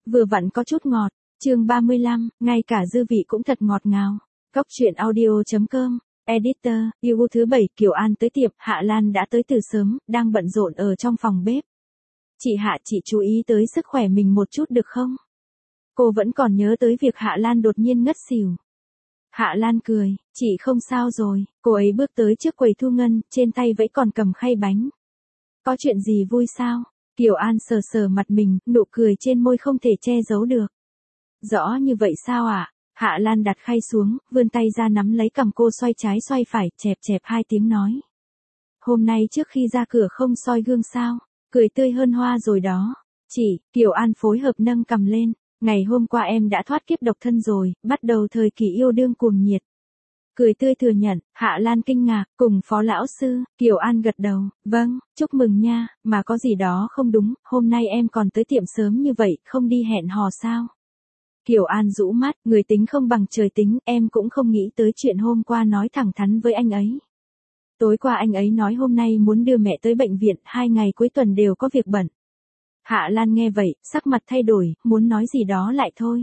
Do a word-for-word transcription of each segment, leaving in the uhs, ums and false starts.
vừa vặn có chút ngọt. Chương ba mươi lăm, ngay cả dư vị cũng thật ngọt ngào. Cóc truyện audio chấm com. Editor, yêu thứ bảy. Kiều An tới tiệm, Hạ Lan đã tới từ sớm, đang bận rộn ở trong phòng bếp. Chị Hạ, chị chú ý tới sức khỏe mình một chút được không? Cô vẫn còn nhớ tới việc Hạ Lan đột nhiên ngất xỉu. Hạ Lan cười, chị không sao rồi. Cô ấy bước tới trước quầy thu ngân, trên tay vẫn còn cầm khay bánh. Có chuyện gì vui sao? Kiều An sờ sờ mặt mình, nụ cười trên môi không thể che giấu được. Rõ như vậy sao ạ? À? Hạ Lan đặt khay xuống, vươn tay ra nắm lấy cằm cô, xoay trái xoay phải, chẹp chẹp hai tiếng nói. Hôm nay trước khi ra cửa không soi gương sao? Cười tươi hơn hoa rồi đó. Chị, Kiều An phối hợp nâng cằm lên. Ngày hôm qua em đã thoát kiếp độc thân rồi, bắt đầu thời kỳ yêu đương cuồng nhiệt. Cười tươi thừa nhận. Hạ Lan kinh ngạc, cùng Phó lão sư. Kiều An gật đầu, vâng, chúc mừng nha, mà có gì đó không đúng, hôm nay em còn tới tiệm sớm như vậy, không đi hẹn hò sao? Kiều An rũ mắt, người tính không bằng trời tính, em cũng không nghĩ tới chuyện hôm qua nói thẳng thắn với anh ấy. Tối qua anh ấy nói hôm nay muốn đưa mẹ tới bệnh viện, hai ngày cuối tuần đều có việc bận. Hạ Lan nghe vậy, sắc mặt thay đổi, muốn nói gì đó lại thôi.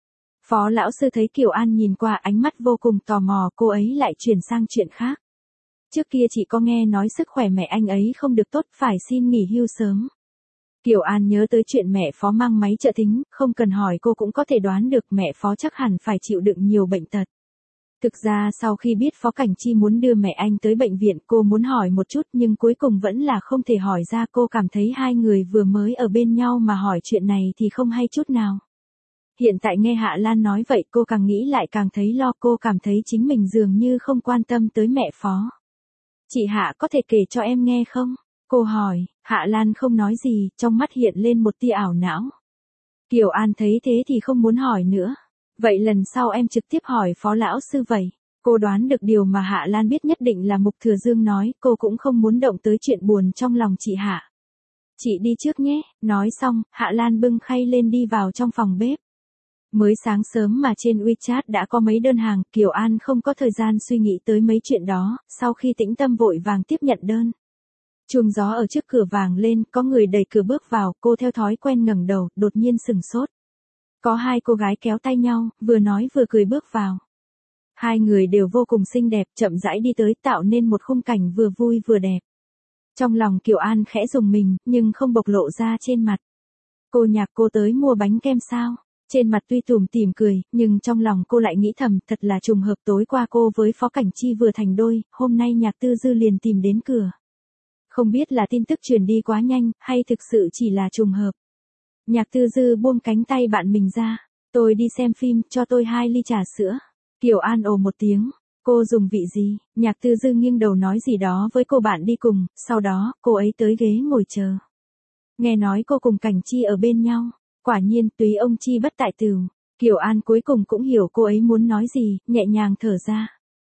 Phó lão sư thấy Kiều An nhìn qua, ánh mắt vô cùng tò mò, cô ấy lại chuyển sang chuyện khác. Trước kia chị có nghe nói sức khỏe mẹ anh ấy không được tốt, phải xin nghỉ hưu sớm. Kiều An nhớ tới chuyện mẹ Phó mang máy trợ thính, không cần hỏi cô cũng có thể đoán được mẹ Phó chắc hẳn phải chịu đựng nhiều bệnh tật. Thực ra sau khi biết Phó Cảnh Chi muốn đưa mẹ anh tới bệnh viện, cô muốn hỏi một chút nhưng cuối cùng vẫn là không thể hỏi ra. Cô cảm thấy hai người vừa mới ở bên nhau mà hỏi chuyện này thì không hay chút nào. Hiện tại nghe Hạ Lan nói vậy, cô càng nghĩ lại càng thấy lo. Cô cảm thấy chính mình dường như không quan tâm tới mẹ Phó. Chị Hạ có thể kể cho em nghe không? Cô hỏi. Hạ Lan không nói gì, trong mắt hiện lên một tia ảo não. Kiều An thấy thế thì không muốn hỏi nữa. Vậy lần sau em trực tiếp hỏi Phó lão sư vậy. Cô đoán được điều mà Hạ Lan biết nhất định là Mục Thừa Dương nói, cô cũng không muốn động tới chuyện buồn trong lòng chị Hạ. Chị đi trước nhé. Nói xong, Hạ Lan bưng khay lên đi vào trong phòng bếp. Mới sáng sớm mà trên WeChat đã có mấy đơn hàng, Kiều An không có thời gian suy nghĩ tới mấy chuyện đó, sau khi tĩnh tâm vội vàng tiếp nhận đơn. Chuông gió ở trước cửa vàng lên, có người đẩy cửa bước vào, cô theo thói quen ngẩng đầu, đột nhiên sửng sốt. Có hai cô gái kéo tay nhau, vừa nói vừa cười bước vào. Hai người đều vô cùng xinh đẹp, chậm rãi đi tới, tạo nên một khung cảnh vừa vui vừa đẹp. Trong lòng Kiều An khẽ rùng mình, nhưng không bộc lộ ra trên mặt. Cô Nhạc, cô tới mua bánh kem sao? Trên mặt tuy tủm tỉm cười, nhưng trong lòng cô lại nghĩ thầm, thật là trùng hợp, tối qua cô với Phó Cảnh Chi vừa thành đôi, hôm nay Nhạc Tư Dư liền tìm đến cửa. Không biết là tin tức truyền đi quá nhanh, hay thực sự chỉ là trùng hợp. Nhạc Tư Dư buông cánh tay bạn mình ra. Tôi đi xem phim, cho tôi hai ly trà sữa. Kiều An ồ một tiếng. Cô dùng vị gì? Nhạc Tư Dư nghiêng đầu nói gì đó với cô bạn đi cùng, sau đó, cô ấy tới ghế ngồi chờ. Nghe nói cô cùng Cảnh Chi ở bên nhau. Quả nhiên, túy ông chi bất tại tửu. Kiều An cuối cùng cũng hiểu cô ấy muốn nói gì, nhẹ nhàng thở ra.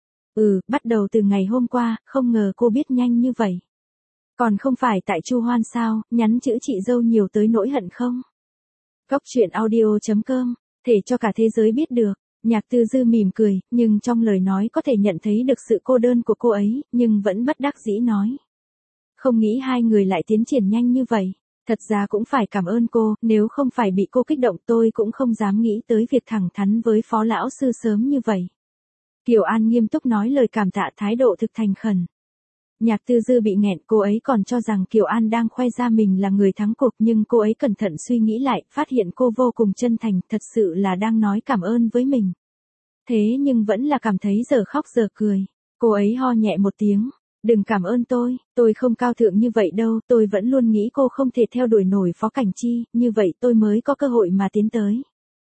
Ừ, bắt đầu từ ngày hôm qua, không ngờ cô biết nhanh như vậy. Còn không phải tại Chu Hoan sao, nhắn chữ chị dâu nhiều tới nỗi hận không? Cóc truyện audio chấm com, thể cho cả thế giới biết được. Nhạc Tư Dư mỉm cười, nhưng trong lời nói có thể nhận thấy được sự cô đơn của cô ấy, nhưng vẫn bất đắc dĩ nói. Không nghĩ hai người lại tiến triển nhanh như vậy. Thật ra cũng phải cảm ơn cô, nếu không phải bị cô kích động tôi cũng không dám nghĩ tới việc thẳng thắn với Phó lão sư sớm như vậy. Kiều An nghiêm túc nói lời cảm tạ, thái độ thực thành khẩn. Nhạc Tư Dư bị nghẹn, cô ấy còn cho rằng Kiều An đang khoe ra mình là người thắng cuộc, nhưng cô ấy cẩn thận suy nghĩ lại, phát hiện cô vô cùng chân thành, thật sự là đang nói cảm ơn với mình. Thế nhưng vẫn là cảm thấy giờ khóc giờ cười. Cô ấy ho nhẹ một tiếng. Đừng cảm ơn tôi, tôi không cao thượng như vậy đâu, tôi vẫn luôn nghĩ cô không thể theo đuổi nổi Phó Cảnh Chi, như vậy tôi mới có cơ hội mà tiến tới.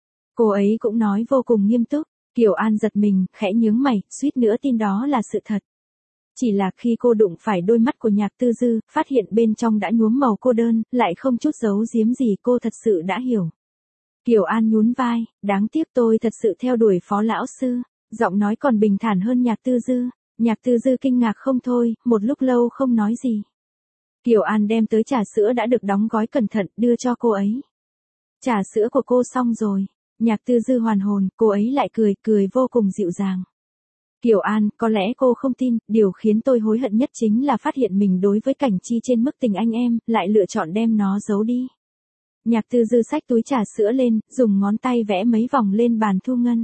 Cô ấy cũng nói vô cùng nghiêm túc. Kiều An giật mình, khẽ nhướng mày, suýt nữa tin đó là sự thật. Chỉ là khi cô đụng phải đôi mắt của Nhạc Tư Dư, phát hiện bên trong đã nhuốm màu cô đơn, lại không chút giấu giếm gì, cô thật sự đã hiểu. Kiều An nhún vai, đáng tiếc tôi thật sự theo đuổi Phó lão sư, giọng nói còn bình thản hơn Nhạc Tư Dư. Nhạc Tư Dư kinh ngạc không thôi, một lúc lâu không nói gì. Kiều An đem tới trà sữa đã được đóng gói cẩn thận, đưa cho cô ấy. Trà sữa của cô xong rồi. Nhạc Tư Dư hoàn hồn, cô ấy lại cười, cười vô cùng dịu dàng. Kiều An, có lẽ cô không tin, điều khiến tôi hối hận nhất chính là phát hiện mình đối với Cảnh Chi trên mức tình anh em, lại lựa chọn đem nó giấu đi. Nhạc Tư Dư xách túi trà sữa lên, dùng ngón tay vẽ mấy vòng lên bàn thu ngân.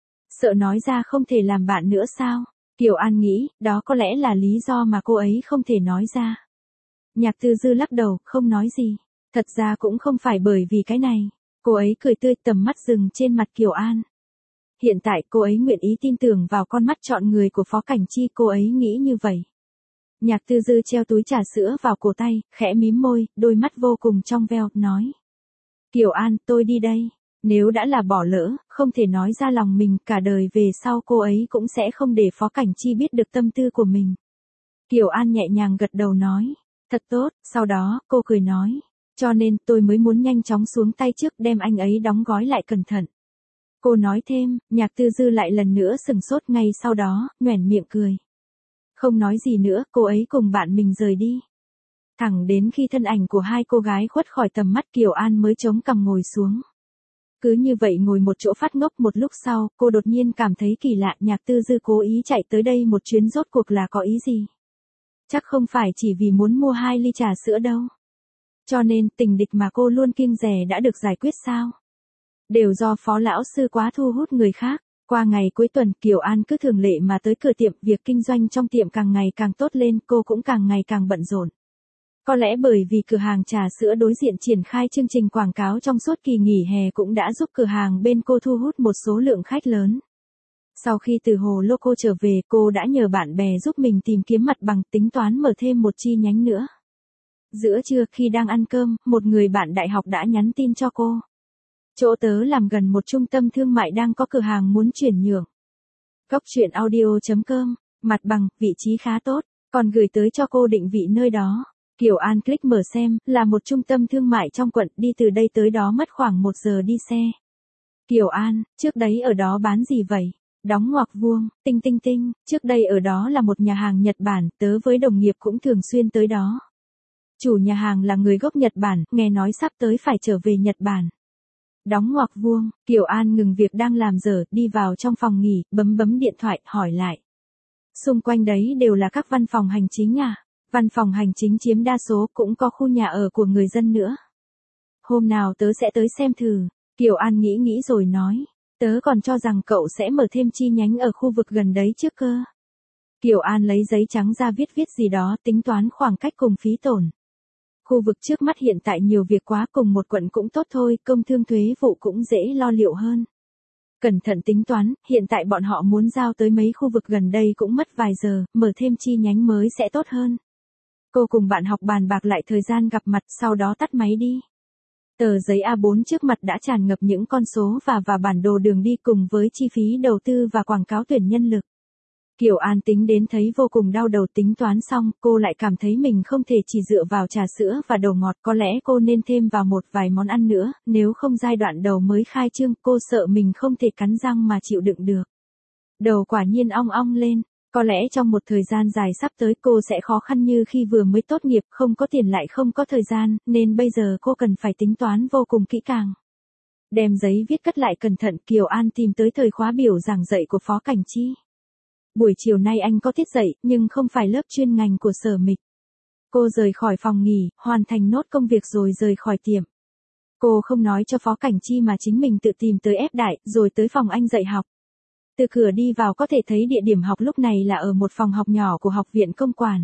Sợ nói ra không thể làm bạn nữa sao? Kiều An nghĩ, đó có lẽ là lý do mà cô ấy không thể nói ra. Nhạc Tư Dư lắc đầu, không nói gì. Thật ra cũng không phải bởi vì cái này. Cô ấy cười tươi, tầm mắt dừng trên mặt Kiều An. Hiện tại cô ấy nguyện ý tin tưởng vào con mắt chọn người của Phó Cảnh Chi, cô ấy nghĩ như vậy. Nhạc Tư Dư treo túi trà sữa vào cổ tay, khẽ mím môi, đôi mắt vô cùng trong veo, nói. Kiều An, tôi đi đây. Nếu đã là bỏ lỡ, không thể nói ra lòng mình, cả đời về sau cô ấy cũng sẽ không để Phó Cảnh Chi biết được tâm tư của mình. Kiều An nhẹ nhàng gật đầu nói. Thật tốt, sau đó, cô cười nói. Cho nên tôi mới muốn nhanh chóng xuống tay trước đem anh ấy đóng gói lại cẩn thận. Cô nói thêm, Nhạc Tư Dư lại lần nữa sừng sốt, ngay sau đó, nhoẻn miệng cười. Không nói gì nữa, cô ấy cùng bạn mình rời đi. Thẳng đến khi thân ảnh của hai cô gái khuất khỏi tầm mắt, Kiều An mới chống cằm ngồi xuống. Cứ như vậy ngồi một chỗ phát ngốc một lúc sau, cô đột nhiên cảm thấy kỳ lạ, Nhạc Tư Dư cố ý chạy tới đây một chuyến rốt cuộc là có ý gì? Chắc không phải chỉ vì muốn mua hai ly trà sữa đâu. Cho nên tình địch mà cô luôn kiêng dè đã được giải quyết sao? Đều do Phó lão sư quá thu hút người khác. Qua ngày cuối tuần, Kiều An cứ thường lệ mà tới cửa tiệm, việc kinh doanh trong tiệm càng ngày càng tốt lên, cô cũng càng ngày càng bận rộn. Có lẽ bởi vì cửa hàng trà sữa đối diện triển khai chương trình quảng cáo trong suốt kỳ nghỉ hè cũng đã giúp cửa hàng bên cô thu hút một số lượng khách lớn. Sau khi từ Hồ Lô cô trở về, cô đã nhờ bạn bè giúp mình tìm kiếm mặt bằng, tính toán mở thêm một chi nhánh nữa. Giữa trưa khi đang ăn cơm, một người bạn đại học đã nhắn tin cho cô. Chỗ tớ làm gần một trung tâm thương mại đang có cửa hàng muốn chuyển nhượng. Góc truyện audio chấm com, mặt bằng, vị trí khá tốt, còn gửi tới cho cô định vị nơi đó. Kiều An click mở xem, là một trung tâm thương mại trong quận, đi từ đây tới đó mất khoảng một giờ đi xe. Kiều An, trước đấy ở đó bán gì vậy? Đóng ngoặc vuông, tinh tinh tinh, trước đây ở đó là một nhà hàng Nhật Bản, tớ với đồng nghiệp cũng thường xuyên tới đó. Chủ nhà hàng là người gốc Nhật Bản, nghe nói sắp tới phải trở về Nhật Bản. Đóng ngoặc vuông, Kiều An ngừng việc đang làm dở, đi vào trong phòng nghỉ, bấm bấm điện thoại, hỏi lại. Xung quanh đấy đều là các văn phòng hành chính à? Văn phòng hành chính chiếm đa số, cũng có khu nhà ở của người dân nữa. Hôm nào tớ sẽ tới xem thử. Kiều An nghĩ nghĩ rồi nói. Tớ còn cho rằng cậu sẽ mở thêm chi nhánh ở khu vực gần đấy trước cơ. Kiều An lấy giấy trắng ra viết viết gì đó, tính toán khoảng cách cùng phí tổn. Khu vực trước mắt hiện tại nhiều việc quá, cùng một quận cũng tốt thôi, công thương thuế vụ cũng dễ lo liệu hơn. Cẩn thận tính toán, hiện tại bọn họ muốn giao tới mấy khu vực gần đây cũng mất vài giờ, mở thêm chi nhánh mới sẽ tốt hơn. Cô cùng bạn học bàn bạc lại thời gian gặp mặt, sau đó tắt máy đi. Tờ giấy A bốn trước mặt đã tràn ngập những con số và và bản đồ đường đi cùng với chi phí đầu tư và quảng cáo tuyển nhân lực. Kiều An tính đến thấy vô cùng đau đầu, tính toán xong, cô lại cảm thấy mình không thể chỉ dựa vào trà sữa và đồ ngọt, có lẽ cô nên thêm vào một vài món ăn nữa, nếu không giai đoạn đầu mới khai trương, cô sợ mình không thể cắn răng mà chịu đựng được. Đầu quả nhiên ong ong lên, có lẽ trong một thời gian dài sắp tới cô sẽ khó khăn như khi vừa mới tốt nghiệp, không có tiền lại không có thời gian, nên bây giờ cô cần phải tính toán vô cùng kỹ càng. Đem giấy viết cất lại cẩn thận, Kiều An tìm tới thời khóa biểu giảng dạy của Phó Cảnh Chi. Buổi chiều nay anh có tiết dạy, nhưng không phải lớp chuyên ngành của Sở Mịch. Cô rời khỏi phòng nghỉ, hoàn thành nốt công việc rồi rời khỏi tiệm. Cô không nói cho Phó Cảnh Chi mà chính mình tự tìm tới ép đại, rồi tới phòng anh dạy học. Từ cửa đi vào có thể thấy địa điểm học lúc này là ở một phòng học nhỏ của học viện công quản.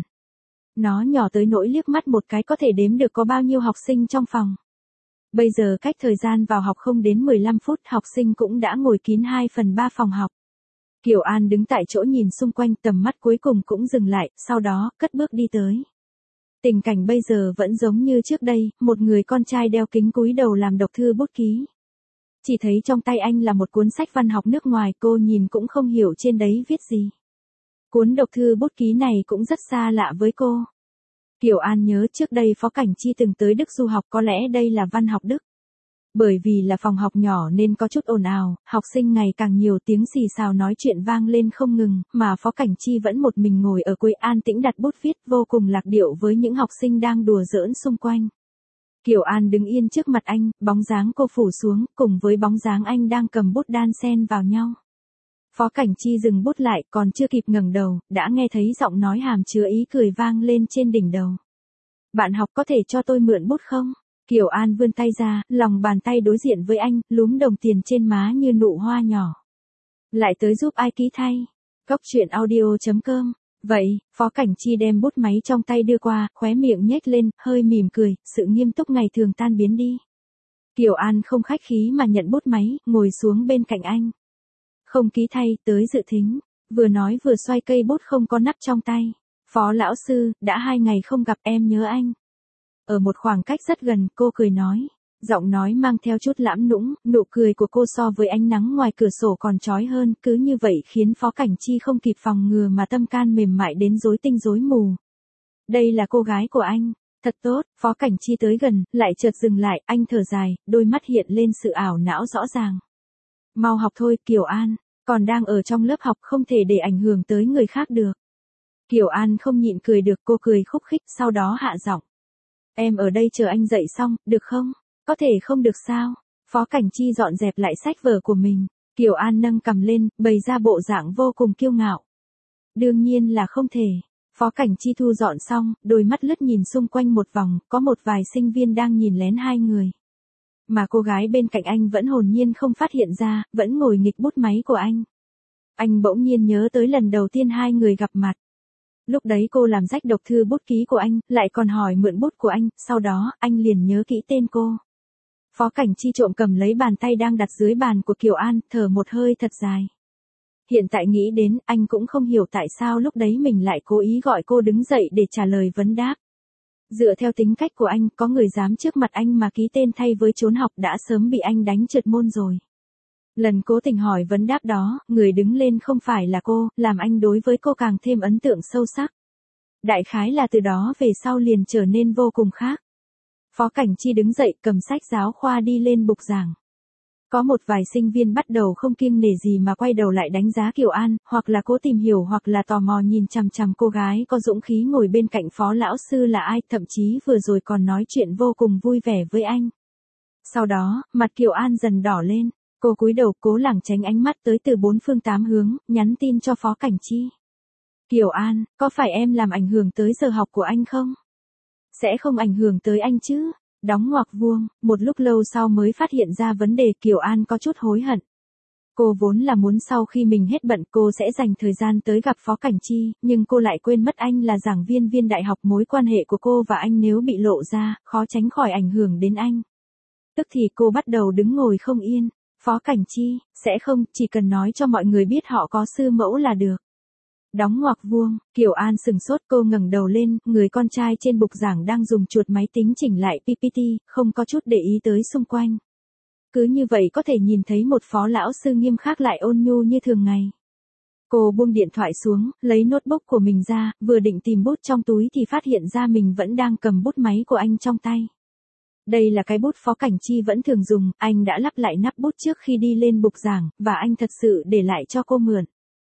Nó nhỏ tới nỗi liếc mắt một cái có thể đếm được có bao nhiêu học sinh trong phòng. Bây giờ cách thời gian vào học không đến mười lăm phút, học sinh cũng đã ngồi kín hai phần ba phòng học. Kiều An đứng tại chỗ nhìn xung quanh, tầm mắt cuối cùng cũng dừng lại, sau đó, cất bước đi tới. Tình cảnh bây giờ vẫn giống như trước đây, một người con trai đeo kính cúi đầu làm đọc thư bút ký. Chỉ thấy trong tay anh là một cuốn sách văn học nước ngoài, cô nhìn cũng không hiểu trên đấy viết gì. Cuốn đọc thư bút ký này cũng rất xa lạ với cô. Kiều An nhớ trước đây Phó Cảnh Chi từng tới Đức du học, có lẽ đây là văn học Đức. Bởi vì là phòng học nhỏ nên có chút ồn ào, học sinh ngày càng nhiều, tiếng xì xào nói chuyện vang lên không ngừng, mà Phó Cảnh Chi vẫn một mình ngồi ở cuối an tĩnh đặt bút viết, vô cùng lạc điệu với những học sinh đang đùa giỡn xung quanh. Kiều An đứng yên trước mặt anh, bóng dáng cô phủ xuống, cùng với bóng dáng anh đang cầm bút đan xen vào nhau. Phó Cảnh Chi dừng bút lại, còn chưa kịp ngẩng đầu, đã nghe thấy giọng nói hàm chứa ý cười vang lên trên đỉnh đầu. Bạn học có thể cho tôi mượn bút không? Kiều An vươn tay ra, lòng bàn tay đối diện với anh, lúm đồng tiền trên má như nụ hoa nhỏ. Lại tới giúp ai ký thay? Cốc truyện audio chấm com. Vậy, Phó Cảnh Chi đem bút máy trong tay đưa qua, khóe miệng nhếch lên, hơi mỉm cười, sự nghiêm túc ngày thường tan biến đi. Kiều An không khách khí mà nhận bút máy, ngồi xuống bên cạnh anh. Không ký thay, tới dự thính. Vừa nói vừa xoay cây bút không có nắp trong tay. Phó lão sư, đã hai ngày không gặp, em nhớ anh. Ở một khoảng cách rất gần, cô cười nói. Giọng nói mang theo chút lãm nũng, nụ cười của cô so với ánh nắng ngoài cửa sổ còn chói hơn, cứ như vậy khiến Phó Cảnh Chi không kịp phòng ngừa mà tâm can mềm mại đến rối tinh rối mù. Đây là cô gái của anh. Thật tốt. Phó Cảnh Chi tới gần, lại chợt dừng lại, anh thở dài, đôi mắt hiện lên sự ảo não rõ ràng. Mau học thôi, Kiều An, còn đang ở trong lớp học không thể để ảnh hưởng tới người khác được. Kiều An không nhịn cười được, cô cười khúc khích, sau đó hạ giọng. Em ở đây chờ anh dậy xong, được không? Có thể không được sao? Phó Cảnh Chi dọn dẹp lại sách vở của mình. Kiều An nâng cằm lên, bày ra bộ dạng vô cùng kiêu ngạo. Đương nhiên là không thể. Phó Cảnh Chi thu dọn xong, đôi mắt lướt nhìn xung quanh một vòng, có một vài sinh viên đang nhìn lén hai người. Mà cô gái bên cạnh anh vẫn hồn nhiên không phát hiện ra, vẫn ngồi nghịch bút máy của anh. Anh bỗng nhiên nhớ tới lần đầu tiên hai người gặp mặt. Lúc đấy cô làm rách độc thư bút ký của anh, lại còn hỏi mượn bút của anh, sau đó, anh liền nhớ kỹ tên cô. Phó Cảnh Chi trộm cầm lấy bàn tay đang đặt dưới bàn của Kiều An, thở một hơi thật dài. Hiện tại nghĩ đến, anh cũng không hiểu tại sao lúc đấy mình lại cố ý gọi cô đứng dậy để trả lời vấn đáp. Dựa theo tính cách của anh, có người dám trước mặt anh mà ký tên thay với trốn học đã sớm bị anh đánh trượt môn rồi. Lần cố tình hỏi vấn đáp đó, người đứng lên không phải là cô, làm anh đối với cô càng thêm ấn tượng sâu sắc. Đại khái là từ đó về sau liền trở nên vô cùng khác. Phó Cảnh Chi đứng dậy cầm sách giáo khoa đi lên bục giảng. Có một vài sinh viên bắt đầu không kiêng nể gì mà quay đầu lại đánh giá Kiều An, hoặc là cố tìm hiểu hoặc là tò mò nhìn chằm chằm cô gái có dũng khí ngồi bên cạnh phó lão sư là ai, thậm chí vừa rồi còn nói chuyện vô cùng vui vẻ với anh. Sau đó, mặt Kiều An dần đỏ lên, cô cúi đầu cố lảng tránh ánh mắt tới từ bốn phương tám hướng, nhắn tin cho Phó Cảnh Chi. Kiều An, có phải em làm ảnh hưởng tới giờ học của anh không? Sẽ không ảnh hưởng tới anh chứ? Đóng ngoặc vuông, một lúc lâu sau mới phát hiện ra vấn đề, Kiều An có chút hối hận. Cô vốn là muốn sau khi mình hết bận cô sẽ dành thời gian tới gặp Phó Cảnh Chi, nhưng cô lại quên mất anh là giảng viên viên đại học, mối quan hệ của cô và anh nếu bị lộ ra, khó tránh khỏi ảnh hưởng đến anh. Tức thì cô bắt đầu đứng ngồi không yên. Phó Cảnh Chi, sẽ không, chỉ cần nói cho mọi người biết họ có sư mẫu là được. Đóng ngoặc vuông, Kiều An sừng sốt, cô ngẩng đầu lên, người con trai trên bục giảng đang dùng chuột máy tính chỉnh lại pê pê tê, không có chút để ý tới xung quanh. Cứ như vậy có thể nhìn thấy một phó lão sư nghiêm khắc lại ôn nhu như thường ngày. Cô buông điện thoại xuống, lấy notebook của mình ra, vừa định tìm bút trong túi thì phát hiện ra mình vẫn đang cầm bút máy của anh trong tay. Đây là cái bút Phó Cảnh Chi vẫn thường dùng, anh đã lắp lại nắp bút trước khi đi lên bục giảng, và anh thật sự để lại cho cô mượn.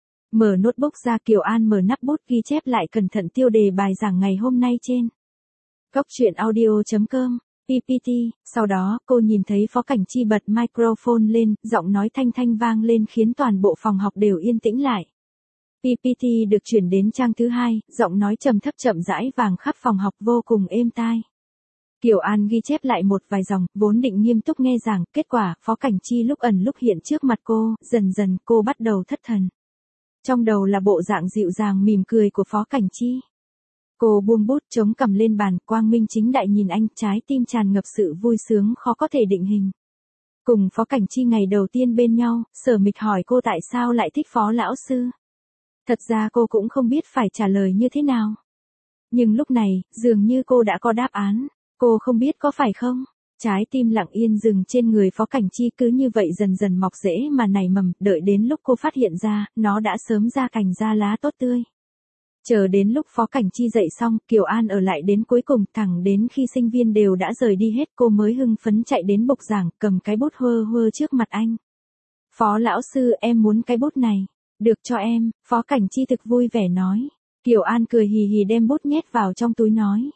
Mở notebook ra, Kiều An mở nắp bút ghi chép lại cẩn thận tiêu đề bài giảng ngày hôm nay trên cốc truyện audio chấm com, pê pê tê, sau đó cô nhìn thấy Phó Cảnh Chi bật microphone lên, giọng nói thanh thanh vang lên khiến toàn bộ phòng học đều yên tĩnh lại. pê pê tê được chuyển đến trang thứ hai, giọng nói trầm thấp chậm rãi vang khắp phòng học vô cùng êm tai. Kiều An ghi chép lại một vài dòng, vốn định nghiêm túc nghe giảng, kết quả, Phó Cảnh Chi lúc ẩn lúc hiện trước mặt cô, dần dần cô bắt đầu thất thần. Trong đầu là bộ dạng dịu dàng mỉm cười của Phó Cảnh Chi. Cô buông bút chống cằm lên bàn, quang minh chính đại nhìn anh, trái tim tràn ngập sự vui sướng khó có thể định hình. Cùng Phó Cảnh Chi ngày đầu tiên bên nhau, Sở Mịch hỏi cô tại sao lại thích Phó lão sư. Thật ra cô cũng không biết phải trả lời như thế nào. Nhưng lúc này, dường như cô đã có đáp án. Cô không biết có phải không? Trái tim lặng yên dừng trên người Phó Cảnh Chi, cứ như vậy dần dần mọc rễ mà nảy mầm, đợi đến lúc cô phát hiện ra, nó đã sớm ra cành ra lá tốt tươi. Chờ đến lúc Phó Cảnh Chi dậy xong, Kiều An ở lại đến cuối cùng, thẳng đến khi sinh viên đều đã rời đi hết cô mới hưng phấn chạy đến bục giảng, cầm cái bút hơ hơ trước mặt anh. Phó lão sư, em muốn cái bút này. Được cho em, Phó Cảnh Chi thực vui vẻ nói. Kiều An cười hì hì đem bút nhét vào trong túi nói.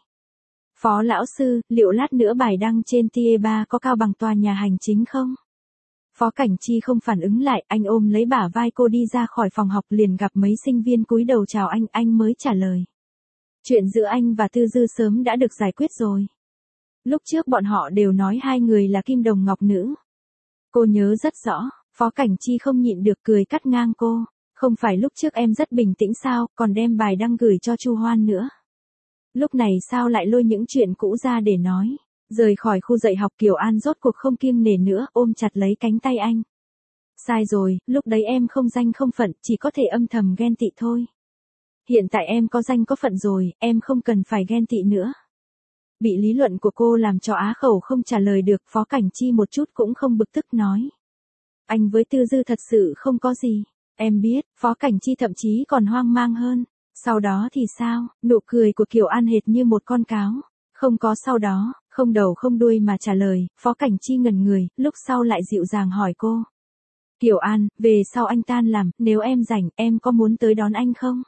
Phó lão sư, liệu lát nữa bài đăng trên tê e ba có cao bằng tòa nhà hành chính không? Phó Cảnh Chi không phản ứng lại, anh ôm lấy bả vai cô đi ra khỏi phòng học, liền gặp mấy sinh viên cúi đầu chào anh, anh mới trả lời. Chuyện giữa anh và Tư Dư sớm đã được giải quyết rồi. Lúc trước bọn họ đều nói hai người là kim đồng ngọc nữ. Cô nhớ rất rõ, Phó Cảnh Chi không nhịn được cười cắt ngang cô. Không phải lúc trước em rất bình tĩnh sao, còn đem bài đăng gửi cho Chu Hoan nữa. Lúc này sao lại lôi những chuyện cũ ra để nói. Rời khỏi khu dạy học Kiều An rốt cuộc không kiêng nể nữa, ôm chặt lấy cánh tay anh. Sai rồi, lúc đấy em không danh không phận, chỉ có thể âm thầm ghen tị thôi. Hiện tại em có danh có phận rồi, em không cần phải ghen tị nữa. Bị lý luận của cô làm cho á khẩu không trả lời được, Phó Cảnh Chi một chút cũng không bực tức nói. Anh với Tư Dư thật sự không có gì. Em biết, Phó Cảnh Chi thậm chí còn hoang mang hơn. Sau đó thì sao, nụ cười của Kiều An hệt như một con cáo. Không có sau đó, không đầu không đuôi mà trả lời, Phó Cảnh Chi ngẩn người, lúc sau lại dịu dàng hỏi cô. Kiều An, về sau anh tan làm, nếu em rảnh, em có muốn tới đón anh không?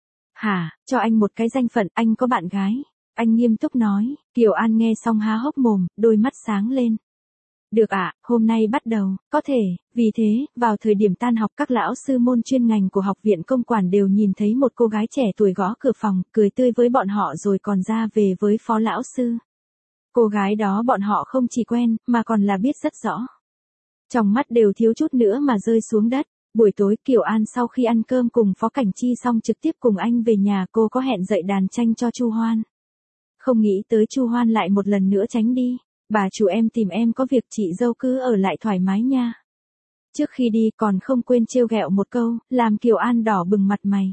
Hả, cho anh một cái danh phận, anh có bạn gái. Anh nghiêm túc nói, Kiều An nghe xong há hốc mồm, đôi mắt sáng lên. Được ạ, à, hôm nay bắt đầu, có thể, vì thế, vào thời điểm tan học các lão sư môn chuyên ngành của học viện công quản đều nhìn thấy một cô gái trẻ tuổi gõ cửa phòng, cười tươi với bọn họ rồi còn ra về với Phó lão sư. Cô gái đó bọn họ không chỉ quen, mà còn là biết rất rõ. Trong mắt đều thiếu chút nữa mà rơi xuống đất. Buổi tối Kiều An sau khi ăn cơm cùng Phó Cảnh Chi xong trực tiếp cùng anh về nhà, cô có hẹn dạy đàn tranh cho Chu Hoan. Không nghĩ tới Chu Hoan lại một lần nữa tránh đi. Bà chủ em tìm em có việc, chị dâu cứ ở lại thoải mái nha. Trước khi đi còn không quên trêu ghẹo một câu, làm Kiều An đỏ bừng mặt mày.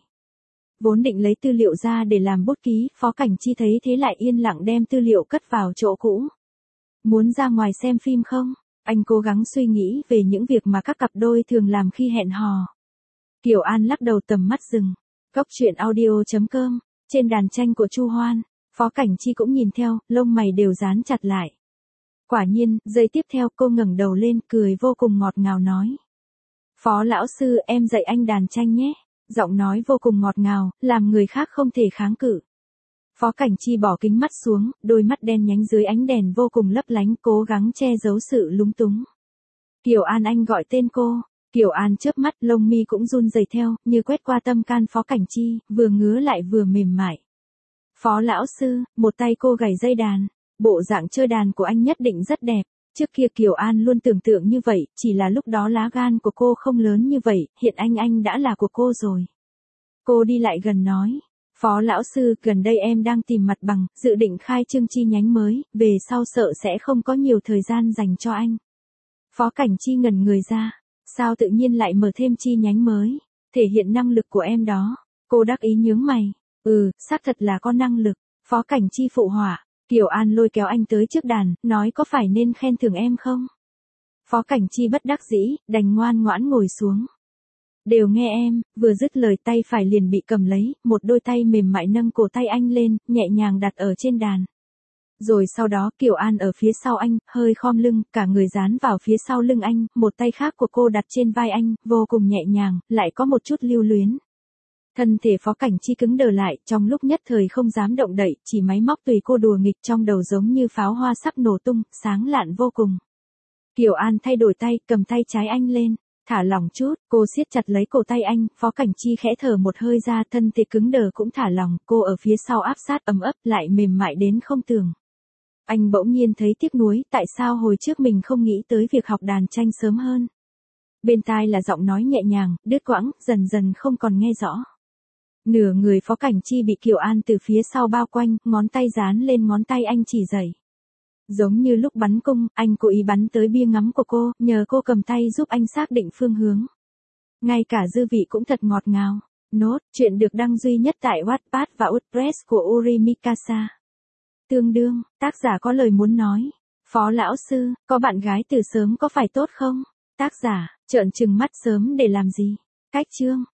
Vốn định lấy tư liệu ra để làm bút ký, Phó Cảnh Chi thấy thế lại yên lặng đem tư liệu cất vào chỗ cũ. Muốn ra ngoài xem phim không? Anh cố gắng suy nghĩ về những việc mà các cặp đôi thường làm khi hẹn hò. Kiều An lắc đầu tầm mắt dừng. Góc truyện audio chấm com, trên đàn tranh của Chu Hoan, Phó Cảnh Chi cũng nhìn theo, lông mày đều dán chặt lại. Quả nhiên, giây tiếp theo cô ngẩng đầu lên, cười vô cùng ngọt ngào nói. Phó lão sư, em dạy anh đàn tranh nhé. Giọng nói vô cùng ngọt ngào, làm người khác không thể kháng cự. Phó Cảnh Chi bỏ kính mắt xuống, đôi mắt đen nhánh dưới ánh đèn vô cùng lấp lánh, cố gắng che giấu sự lúng túng. Kiều An, anh gọi tên cô. Kiều An chớp mắt, lông mi cũng run rẩy theo, như quét qua tâm can Phó Cảnh Chi, vừa ngứa lại vừa mềm mại. Phó lão sư, một tay cô gảy dây đàn. Bộ dạng chơi đàn của anh nhất định rất đẹp. Trước kia Kiều An luôn tưởng tượng như vậy, chỉ là lúc đó lá gan của cô không lớn như vậy, hiện anh anh đã là của cô rồi. Cô đi lại gần nói. Phó lão sư, gần đây em đang tìm mặt bằng, dự định khai trương chi nhánh mới, về sau sợ sẽ không có nhiều thời gian dành cho anh. Phó Cảnh Chi ngẩn người ra. Sao tự nhiên lại mở thêm chi nhánh mới? Thể hiện năng lực của em đó. Cô đắc ý nhướng mày. Ừ, xác thật là có năng lực. Phó Cảnh Chi phụ họa. Kiều An lôi kéo anh tới trước đàn, nói có phải nên khen thưởng em không? Phó Cảnh Chi bất đắc dĩ, đành ngoan ngoãn ngồi xuống. Đều nghe em, vừa dứt lời tay phải liền bị cầm lấy, một đôi tay mềm mại nâng cổ tay anh lên, nhẹ nhàng đặt ở trên đàn. Rồi sau đó Kiều An ở phía sau anh, hơi khom lưng, cả người dán vào phía sau lưng anh, một tay khác của cô đặt trên vai anh, vô cùng nhẹ nhàng, lại có một chút lưu luyến. Thân thể Phó Cảnh Chi cứng đờ lại, trong lúc nhất thời không dám động đậy, chỉ máy móc tùy cô đùa nghịch trong đầu giống như pháo hoa sắp nổ tung, sáng lạn vô cùng. Kiều An thay đổi tay, cầm tay trái anh lên, thả lỏng chút, cô siết chặt lấy cổ tay anh, Phó Cảnh Chi khẽ thở một hơi ra, thân thể cứng đờ cũng thả lỏng, cô ở phía sau áp sát ấm ấp, lại mềm mại đến không tưởng. Anh bỗng nhiên thấy tiếc nuối, tại sao hồi trước mình không nghĩ tới việc học đàn tranh sớm hơn. Bên tai là giọng nói nhẹ nhàng, đứt quãng, dần dần không còn nghe rõ. Nửa người Phó Cảnh Chi bị Kiều An từ phía sau bao quanh, ngón tay dán lên ngón tay anh chỉ dày. Giống như lúc bắn cung, anh cố ý bắn tới bia ngắm của cô, nhờ cô cầm tay giúp anh xác định phương hướng. Ngay cả dư vị cũng thật ngọt ngào. Nốt, chuyện được đăng duy nhất tại Wattpad và WordPress của Uri Mikasa. Tương đương, tác giả có lời muốn nói. Phó lão sư, có bạn gái từ sớm có phải tốt không? Tác giả, trợn trừng mắt sớm để làm gì? Cách chương.